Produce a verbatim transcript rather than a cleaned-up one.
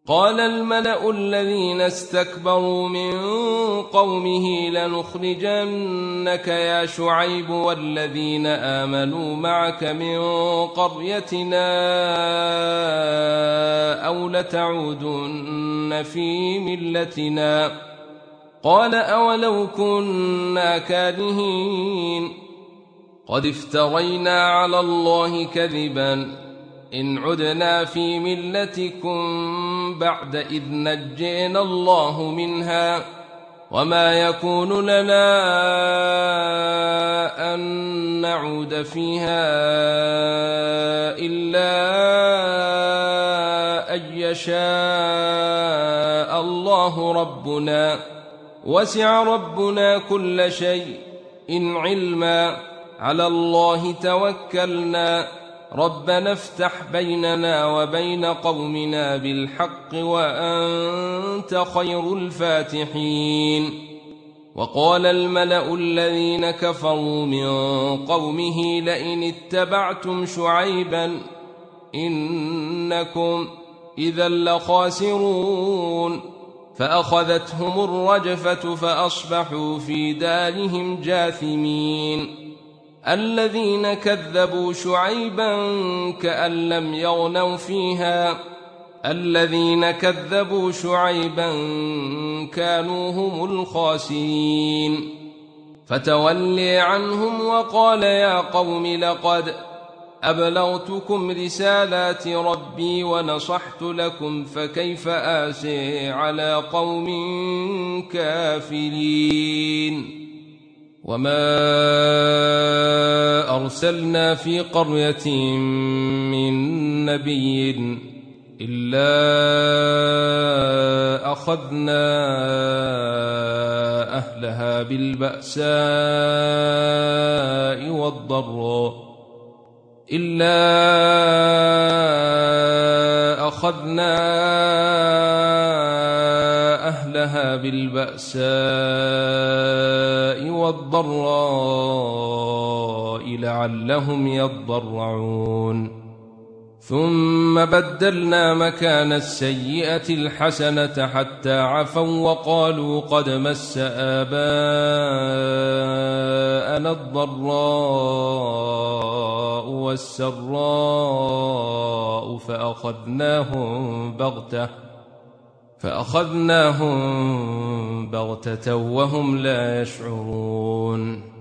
قال الملأ الذين استكبروا من قومه لنخرجنك يا شعيب والذين آمنوا معك من قريتنا أو لتعودن في ملتنا قال أولو كنا كارهين قد افترينا على الله كذبا إن عدنا في ملتكم بعد إذ نجينا الله منها وما يكون لنا أن نعود فيها إلا أن يشاء الله ربنا وسع ربنا كل شيء إن علما على الله توكلنا ربنا افتح بيننا وبين قومنا بالحق وأنت خير الفاتحين. وقال الملأ الذين كفروا من قومه لئن اتبعتم شعيبا إنكم إذا لخاسرون فأخذتهم الرجفة فأصبحوا في دارهم جاثمين. الذين كذبوا شعيبا كأن لم يغنوا فيها الذين كذبوا شعيبا كانوا هم الخاسرين فتولي عنهم وقال يا قوم لقد أبلغتكم رسالات ربي ونصحت لكم فكيف آسي على قوم كافرين. وما أرسلنا في قرية من نبي إلا أخذنا أهلها بالبأساء والضراء إلا أخذنا أهلها بالبأساء والضراء لعلهم يضرعون ثم بدلنا مكان السيئة الحسنة حتى عفوا وقالوا قد مس آباءنا الضراء والسراء فأخذناهم بغتة فأخذناهم بغتة وهم لا يشعرون.